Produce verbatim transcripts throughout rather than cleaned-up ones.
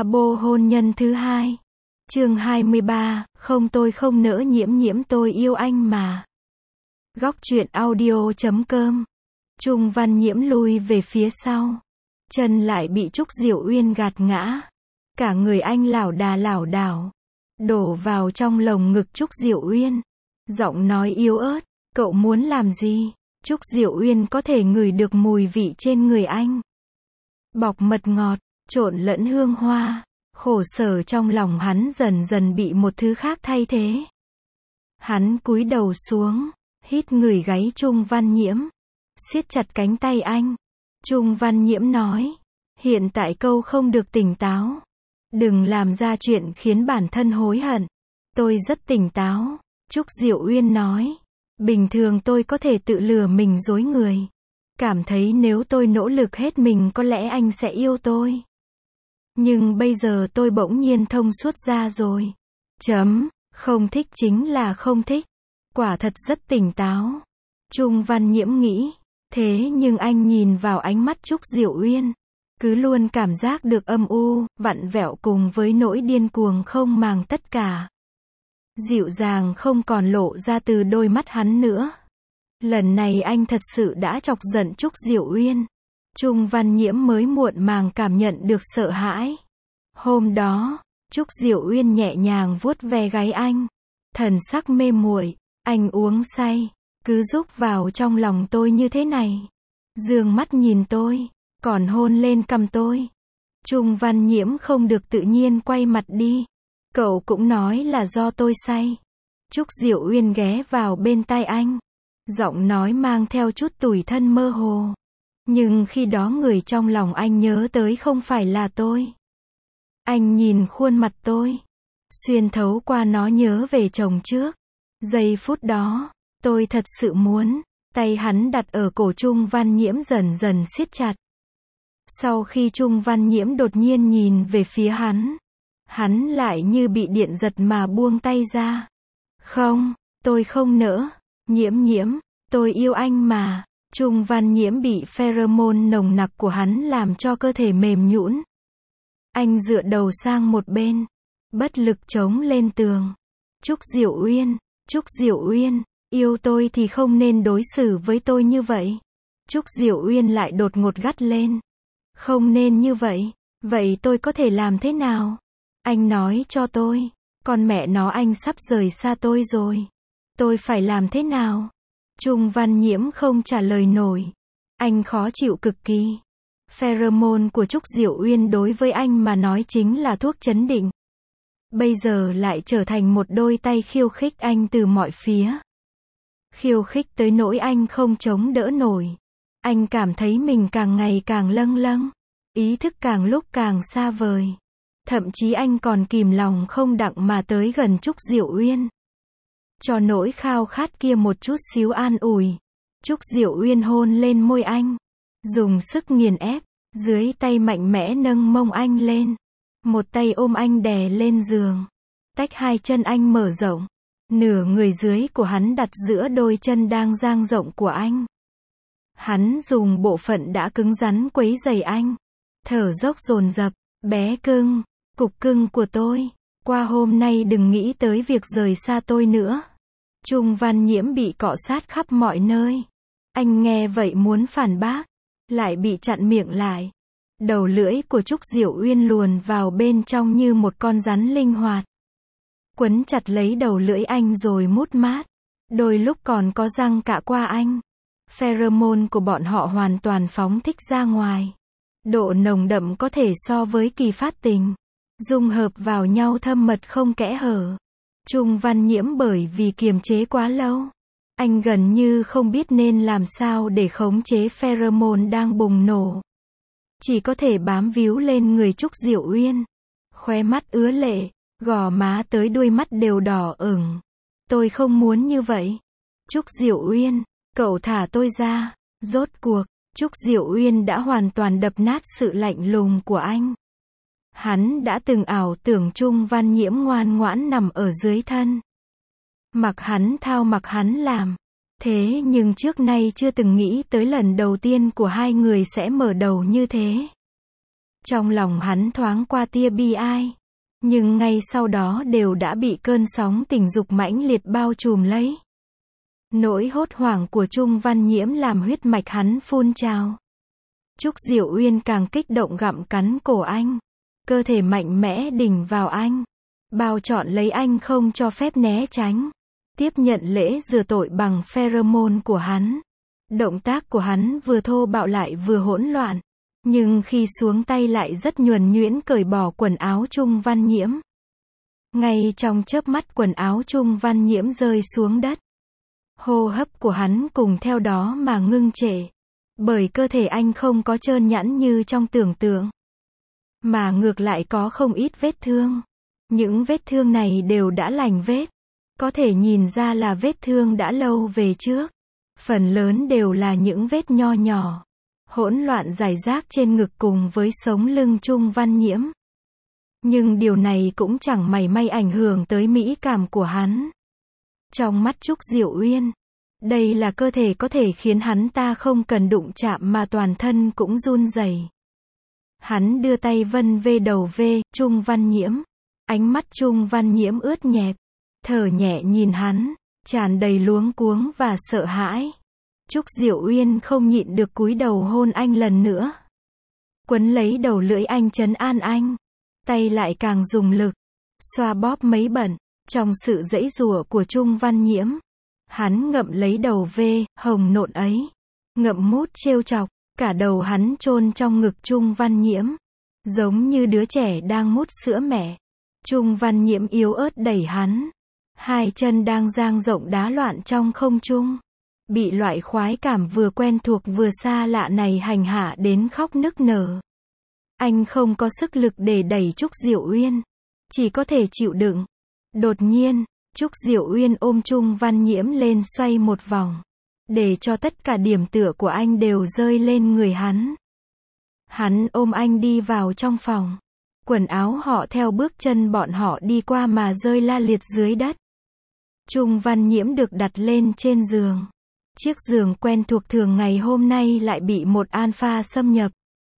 Labo hôn nhân thứ hai. Chương hai mươi ba, không tôi không nỡ Nhiễm Nhiễm tôi yêu anh mà. Góc truyện audio chấm com. Trung Văn Nhiễm lui về phía sau. Chân lại bị Trúc Diệu Uyên gạt ngã. Cả người anh lảo đà lảo đảo. Đổ vào trong lồng ngực Trúc Diệu Uyên. Giọng nói yếu ớt, cậu muốn làm gì? Trúc Diệu Uyên có thể ngửi được mùi vị trên người anh. Bọc mật ngọt, trộn lẫn hương hoa. Khổ sở trong lòng hắn dần dần bị một thứ khác thay thế. Hắn cúi đầu xuống, hít người gáy Trung Văn Nhiễm, siết chặt cánh tay anh. Trung Văn Nhiễm nói, hiện tại câu không được tỉnh táo. Đừng làm ra chuyện khiến bản thân hối hận. Tôi rất tỉnh táo, Trúc Diệu Uyên nói. Bình thường tôi có thể tự lừa mình dối người. Cảm thấy nếu tôi nỗ lực hết mình có lẽ anh sẽ yêu tôi. Nhưng bây giờ tôi bỗng nhiên thông suốt ra rồi. Chấm, không thích chính là không thích. Quả thật rất tỉnh táo. Trung Văn Nhiễm nghĩ. Thế nhưng anh nhìn vào ánh mắt Trúc Diệu Uyên. Cứ luôn cảm giác được âm u, vặn vẹo cùng với nỗi điên cuồng không màng tất cả. Dịu dàng không còn lộ ra từ đôi mắt hắn nữa. Lần này anh thật sự đã chọc giận Trúc Diệu Uyên. Trung Văn Nhiễm mới muộn màng cảm nhận được sợ hãi. Hôm đó, Trúc Diệu Uyên nhẹ nhàng vuốt ve gáy anh. Thần sắc mê muội, anh uống say, cứ rúc vào trong lòng tôi như thế này. Dương mắt nhìn tôi, còn hôn lên cằm tôi. Trung Văn Nhiễm không được tự nhiên quay mặt đi. Cậu cũng nói là do tôi say. Trúc Diệu Uyên ghé vào bên tai anh. Giọng nói mang theo chút tủi thân mơ hồ. Nhưng khi đó người trong lòng anh nhớ tới không phải là tôi. Anh nhìn khuôn mặt tôi. Xuyên thấu qua nó nhớ về chồng trước. Giây phút đó, tôi thật sự muốn. Tay hắn đặt ở cổ Trung Văn Nhiễm dần dần siết chặt. Sau khi Trung Văn Nhiễm đột nhiên nhìn về phía hắn. Hắn lại như bị điện giật mà buông tay ra. Không, tôi không nỡ. Nhiễm Nhiễm, tôi yêu anh mà. Trung Văn Nhiễm bị pheromone nồng nặc của hắn làm cho cơ thể mềm nhũn. Anh dựa đầu sang một bên, bất lực chống lên tường. Trúc Diệu Uyên, Trúc Diệu Uyên, yêu tôi thì không nên đối xử với tôi như vậy. Trúc Diệu Uyên lại đột ngột gắt lên. Không nên như vậy, vậy tôi có thể làm thế nào? Anh nói cho tôi, con mẹ nó anh sắp rời xa tôi rồi. Tôi phải làm thế nào? Trung Văn Nhiễm không trả lời nổi. Anh khó chịu cực kỳ. Pheromone của Trúc Diệu Uyên đối với anh mà nói chính là thuốc trấn định. Bây giờ lại trở thành một đôi tay khiêu khích anh từ mọi phía. Khiêu khích tới nỗi anh không chống đỡ nổi. Anh cảm thấy mình càng ngày càng lâng lâng. Ý thức càng lúc càng xa vời. Thậm chí anh còn kìm lòng không đặng mà tới gần Trúc Diệu Uyên. Cho nỗi khao khát kia một chút xíu an ủi. Trúc Diệu Uyên hôn lên môi anh. Dùng sức nghiền ép. Dưới tay mạnh mẽ nâng mông anh lên. Một tay ôm anh đè lên giường. Tách hai chân anh mở rộng. Nửa người dưới của hắn đặt giữa đôi chân đang dang rộng của anh. Hắn dùng bộ phận đã cứng rắn quấy rầy anh. Thở dốc dồn dập. Bé cưng, cục cưng của tôi. Qua hôm nay đừng nghĩ tới việc rời xa tôi nữa. Trung Văn Nhiễm bị cọ sát khắp mọi nơi. Anh nghe vậy muốn phản bác. Lại bị chặn miệng lại. Đầu lưỡi của Trúc Diệu Uyên luồn vào bên trong như một con rắn linh hoạt. Quấn chặt lấy đầu lưỡi anh rồi mút mát. Đôi lúc còn có răng cạ qua anh. Pheromone của bọn họ hoàn toàn phóng thích ra ngoài. Độ nồng đậm có thể so với kỳ phát tình. Dung hợp vào nhau thâm mật không kẽ hở. Trung Văn Nhiễm bởi vì kiềm chế quá lâu. Anh gần như không biết nên làm sao để khống chế pheromone đang bùng nổ. Chỉ có thể bám víu lên người Trúc Diệu Uyên. Khóe mắt ứa lệ, gò má tới đuôi mắt đều đỏ ửng. Tôi không muốn như vậy. Trúc Diệu Uyên, cậu thả tôi ra. Rốt cuộc, Trúc Diệu Uyên đã hoàn toàn đập nát sự lạnh lùng của anh. Hắn đã từng ảo tưởng Trung Văn Nhiễm ngoan ngoãn nằm ở dưới thân. Mặc hắn thao mặc hắn làm. Thế nhưng trước nay chưa từng nghĩ tới lần đầu tiên của hai người sẽ mở đầu như thế. Trong lòng hắn thoáng qua tia bi ai. Nhưng ngay sau đó đều đã bị cơn sóng tình dục mãnh liệt bao trùm lấy. Nỗi hốt hoảng của Trung Văn Nhiễm làm huyết mạch hắn phun trào. Trúc Diệu Uyên càng kích động gặm cắn cổ anh. Cơ thể mạnh mẽ đỉnh vào anh. Bao trọn lấy anh không cho phép né tránh. Tiếp nhận lễ rửa tội bằng pheromone của hắn. Động tác của hắn vừa thô bạo lại vừa hỗn loạn. Nhưng khi xuống tay lại rất nhuần nhuyễn cởi bỏ quần áo Trung Văn Nhiễm. Ngay trong chớp mắt quần áo Trung Văn Nhiễm rơi xuống đất. Hô hấp của hắn cùng theo đó mà ngưng trệ. Bởi cơ thể anh không có trơn nhẵn như trong tưởng tượng. Mà ngược lại có không ít vết thương. Những vết thương này đều đã lành vết. Có thể nhìn ra là vết thương đã lâu về trước. Phần lớn đều là những vết nho nhỏ. Hỗn loạn rải rác trên ngực cùng với sống lưng Trung Văn Nhiễm. Nhưng điều này cũng chẳng mảy may ảnh hưởng tới mỹ cảm của hắn. Trong mắt Trúc Diệu Uyên, đây là cơ thể có thể khiến hắn ta không cần đụng chạm mà toàn thân cũng run rẩy. Hắn đưa tay vân về đầu về Trung Văn Nhiễm. Ánh mắt Trung Văn Nhiễm ướt nhẹp. Thở nhẹ nhìn hắn, tràn đầy luống cuống và sợ hãi. Trúc Diệu Uyên không nhịn được cúi đầu hôn anh lần nữa. Quấn lấy đầu lưỡi anh trấn an anh. Tay lại càng dùng lực. Xoa bóp mấy bận. Trong sự giãy giụa của Trung Văn Nhiễm. Hắn ngậm lấy đầu vê, hồng nộn ấy. Ngậm mút trêu chọc. Cả đầu hắn chôn trong ngực Trung Văn Nhiễm. Giống như đứa trẻ đang mút sữa mẹ. Trung Văn Nhiễm yếu ớt đẩy hắn. Hai chân đang dang rộng đá loạn trong không trung. Bị loại khoái cảm vừa quen thuộc vừa xa lạ này hành hạ đến khóc nức nở. Anh không có sức lực để đẩy Trúc Diệu Uyên. Chỉ có thể chịu đựng. Đột nhiên, Trúc Diệu Uyên ôm Trung Văn Nhiễm lên xoay một vòng. Để cho tất cả điểm tựa của anh đều rơi lên người hắn. Hắn ôm anh đi vào trong phòng. Quần áo họ theo bước chân bọn họ đi qua mà rơi la liệt dưới đất. Trung Văn Nhiễm được đặt lên trên giường. Chiếc giường quen thuộc thường ngày hôm nay lại bị một alpha xâm nhập.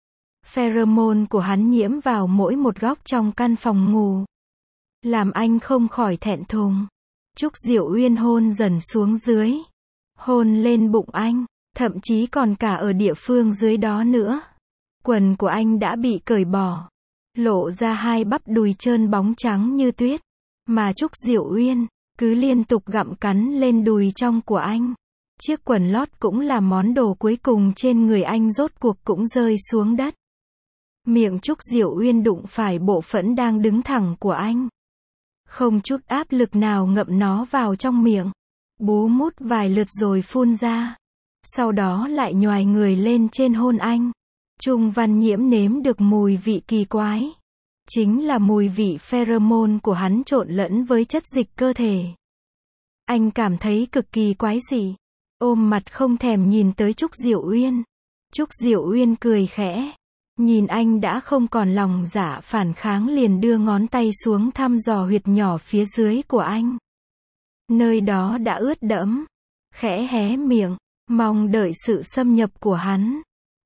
Pheromone của hắn nhiễm vào mỗi một góc trong căn phòng ngủ. Làm anh không khỏi thẹn thùng. Trúc Diệu Uyên hôn dần xuống dưới. Hôn lên bụng anh. Thậm chí còn cả ở địa phương dưới đó nữa. Quần của anh đã bị cởi bỏ. Lộ ra hai bắp đùi trơn bóng trắng như tuyết. Mà Trúc Diệu Uyên cứ liên tục gặm cắn lên đùi trong của anh. Chiếc quần lót cũng là món đồ cuối cùng trên người anh rốt cuộc cũng rơi xuống đất. Miệng Trúc Diệu Uyên đụng phải bộ phận đang đứng thẳng của anh. Không chút áp lực nào ngậm nó vào trong miệng. Bú mút vài lượt rồi phun ra. Sau đó lại nhoài người lên trên hôn anh. Trung Văn Nhiễm nếm được mùi vị kỳ quái. Chính là mùi vị pheromone của hắn trộn lẫn với chất dịch cơ thể. Anh cảm thấy cực kỳ quái dị. Ôm mặt không thèm nhìn tới Trúc Diệu Uyên. Trúc Diệu Uyên cười khẽ. Nhìn anh đã không còn lòng dạ phản kháng liền đưa ngón tay xuống thăm dò huyệt nhỏ phía dưới của anh. Nơi đó đã ướt đẫm. Khẽ hé miệng, mong đợi sự xâm nhập của hắn.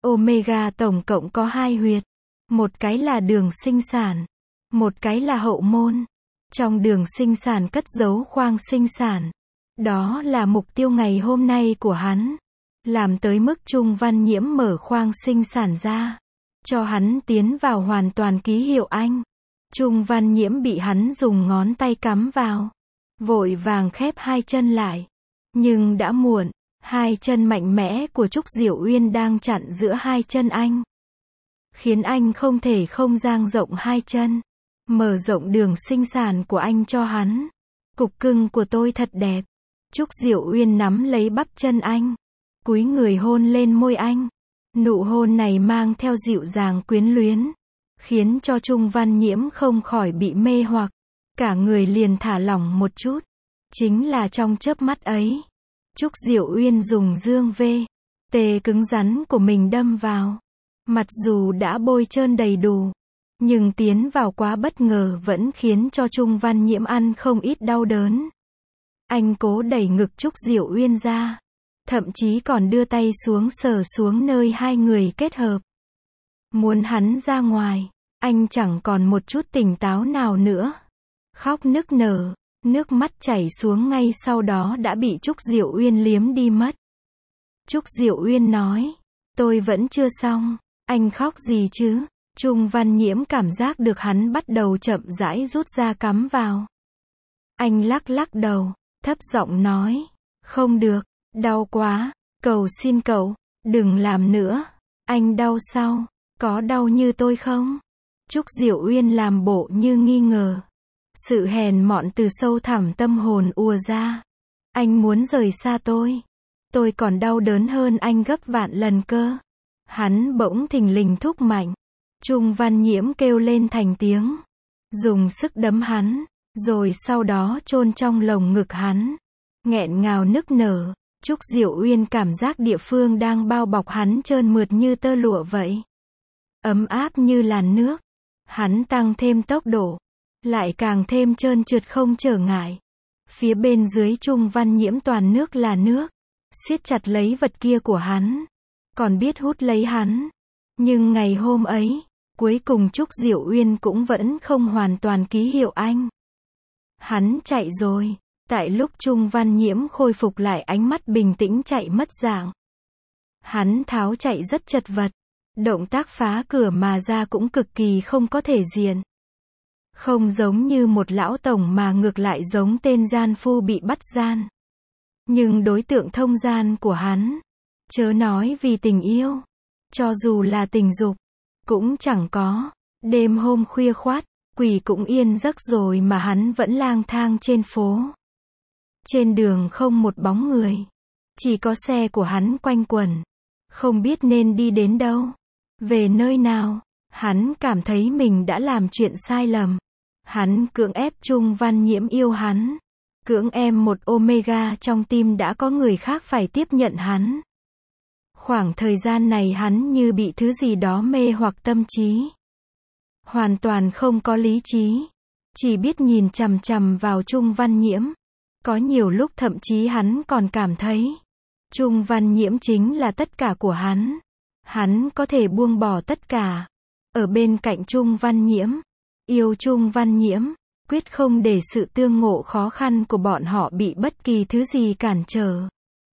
Omega tổng cộng có hai huyệt. Một cái là đường sinh sản. Một cái là hậu môn. Trong đường sinh sản cất giấu khoang sinh sản. Đó là mục tiêu ngày hôm nay của hắn. Làm tới mức Trung Văn Nhiễm mở khoang sinh sản ra. Cho hắn tiến vào hoàn toàn ký hiệu anh. Trung Văn Nhiễm bị hắn dùng ngón tay cắm vào. Vội vàng khép hai chân lại. Nhưng đã muộn. Hai chân mạnh mẽ của Trúc Diệu Uyên đang chặn giữa hai chân anh. Khiến anh không thể không dang rộng hai chân. Mở rộng đường sinh sản của anh cho hắn. Cục cưng của tôi thật đẹp. Trúc Diệu Uyên nắm lấy bắp chân anh. Cúi người hôn lên môi anh. Nụ hôn này mang theo dịu dàng quyến luyến. Khiến cho Trung Văn Nhiễm không khỏi bị mê hoặc. Cả người liền thả lỏng một chút. Chính là trong chớp mắt ấy. Trúc Diệu Uyên dùng dương vê. Tê cứng rắn của mình đâm vào. Mặc dù đã bôi trơn đầy đủ. Nhưng tiến vào quá bất ngờ vẫn khiến cho Trung Văn Nhiễm ăn không ít đau đớn. Anh cố đẩy ngực Trúc Diệu Uyên ra. Thậm chí còn đưa tay xuống sờ xuống nơi hai người kết hợp. muốn hắn ra ngoài. Anh chẳng còn một chút tỉnh táo nào nữa. Khóc nức nở, nước mắt chảy xuống ngay sau đó đã bị Trúc Diệu Uyên liếm đi mất. Trúc Diệu Uyên nói, tôi vẫn chưa xong, anh khóc gì chứ? Trung Văn Nhiễm cảm giác được hắn bắt đầu chậm rãi rút ra cắm vào. Anh lắc lắc đầu, thấp giọng nói, không được, đau quá, cầu xin cậu, đừng làm nữa. Anh đau sao? Có đau như tôi không? Trúc Diệu Uyên làm bộ như nghi ngờ. Sự hèn mọn từ sâu thẳm tâm hồn ùa ra. Anh muốn rời xa tôi. Tôi còn đau đớn hơn anh gấp vạn lần cơ. Hắn bỗng thình lình thúc mạnh. Trung Văn Nhiễm kêu lên thành tiếng. Dùng sức đấm hắn, rồi sau đó chôn trong lồng ngực hắn. Nghẹn ngào nức nở. Trúc Diệu Uyên cảm giác địa phương đang bao bọc hắn trơn mượt như tơ lụa vậy. Ấm áp như làn nước. Hắn tăng thêm tốc độ. Lại càng thêm trơn trượt không trở ngại. Phía bên dưới Trung Văn Nhiễm toàn nước là nước. Siết chặt lấy vật kia của hắn. Còn biết hút lấy hắn. Nhưng ngày hôm ấy, cuối cùng Trúc Diệu Uyên cũng vẫn không hoàn toàn ký hiệu anh. Hắn chạy rồi. Tại lúc Trung Văn Nhiễm khôi phục lại ánh mắt bình tĩnh chạy mất dạng. Hắn tháo chạy rất chật vật. Động tác phá cửa mà ra cũng cực kỳ không có thể diện. Không giống như một lão tổng mà ngược lại giống tên gian phu bị bắt gian. Nhưng đối tượng thông gian của hắn, chớ nói vì tình yêu, cho dù là tình dục, cũng chẳng có. Đêm hôm khuya khoắt, quỷ cũng yên giấc rồi mà hắn vẫn lang thang trên phố. Trên đường không một bóng người, chỉ có xe của hắn quanh quẩn, không biết nên đi đến đâu, về nơi nào. Hắn cảm thấy mình đã làm chuyện sai lầm. Hắn cưỡng ép Trung Văn Nhiễm yêu hắn. Cưỡng em một Omega trong tim đã có người khác phải tiếp nhận hắn. Khoảng thời gian này hắn như bị thứ gì đó mê hoặc tâm trí. Hoàn toàn không có lý trí. Chỉ biết nhìn chằm chằm vào Trung Văn Nhiễm. Có nhiều lúc thậm chí hắn còn cảm thấy Trung Văn Nhiễm chính là tất cả của hắn. Hắn có thể buông bỏ tất cả. Ở bên cạnh Trung Văn Nhiễm. Yêu Trung Văn Nhiễm. Quyết không để sự tương ngộ khó khăn của bọn họ bị bất kỳ thứ gì cản trở.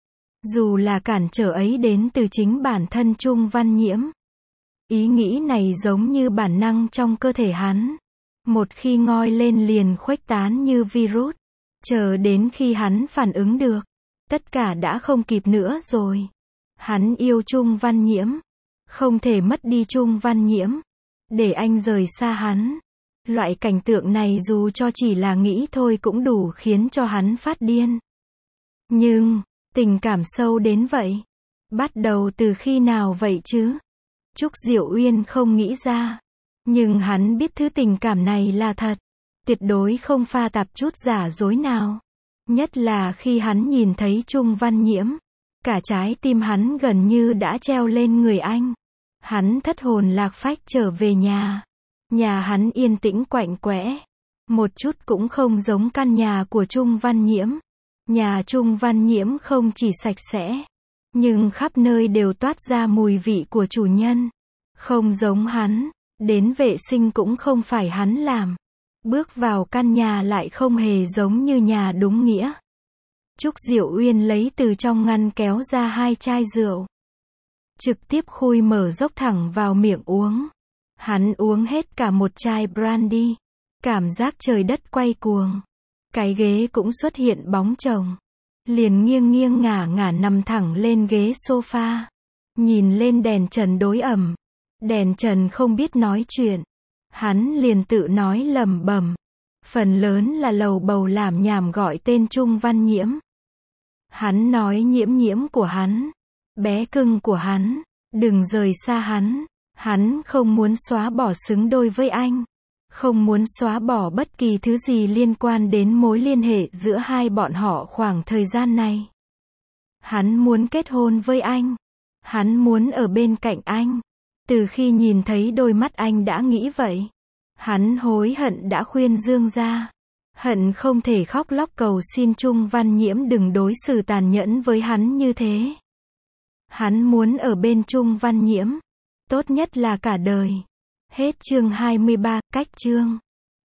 Dù là cản trở ấy đến từ chính bản thân Trung Văn Nhiễm. Ý nghĩ này giống như bản năng trong cơ thể hắn. Một khi ngoi lên liền khuếch tán như virus. Chờ đến khi hắn phản ứng được. Tất cả đã không kịp nữa rồi. Hắn yêu Trung Văn Nhiễm. Không thể mất đi Trung Văn Nhiễm. Để anh rời xa hắn. Loại cảnh tượng này dù cho chỉ là nghĩ thôi cũng đủ khiến cho hắn phát điên. Nhưng, tình cảm sâu đến vậy. Bắt đầu từ khi nào vậy chứ? Trúc Diệu Uyên không nghĩ ra. Nhưng hắn biết thứ tình cảm này là thật. Tuyệt đối không pha tạp chút giả dối nào. Nhất là khi hắn nhìn thấy Trung Văn Nhiễm. Cả trái tim hắn gần như đã treo lên người anh. Hắn thất hồn lạc phách trở về nhà. Nhà hắn yên tĩnh quạnh quẽ. Một chút cũng không giống căn nhà của Trung Văn Nhiễm. Nhà Trung Văn Nhiễm không chỉ sạch sẽ, nhưng khắp nơi đều toát ra mùi vị của chủ nhân. Không giống hắn, đến vệ sinh cũng không phải hắn làm. Bước vào căn nhà lại không hề giống như nhà đúng nghĩa. Trúc Diệu Uyên lấy từ trong ngăn kéo ra hai chai rượu. Trực tiếp khui mở dốc thẳng vào miệng uống. Hắn uống hết cả một chai brandy. Cảm giác trời đất quay cuồng. Cái ghế cũng xuất hiện bóng chồng. Liền nghiêng nghiêng ngả ngả nằm thẳng lên ghế sofa. Nhìn lên đèn trần đối ẩm. Đèn trần không biết nói chuyện. Hắn liền tự nói lẩm bẩm. Phần lớn là lầu bầu lảm nhảm gọi tên Trung Văn Nhiễm. Hắn nói Nhiễm Nhiễm của hắn. Bé cưng của hắn. Đừng rời xa hắn. Hắn không muốn xóa bỏ xứng đôi với anh. Không muốn xóa bỏ bất kỳ thứ gì liên quan đến mối liên hệ giữa hai bọn họ khoảng thời gian này. Hắn muốn kết hôn với anh. Hắn muốn ở bên cạnh anh. Từ khi nhìn thấy đôi mắt anh đã nghĩ vậy. Hắn hối hận đã khuyên Dương ra. Hận không thể khóc lóc cầu xin Trung Văn Nhiễm đừng đối xử tàn nhẫn với hắn như thế. Hắn muốn ở bên Trung Văn Nhiễm. Tốt nhất là cả đời. Hết chương hai mươi ba, cách chương.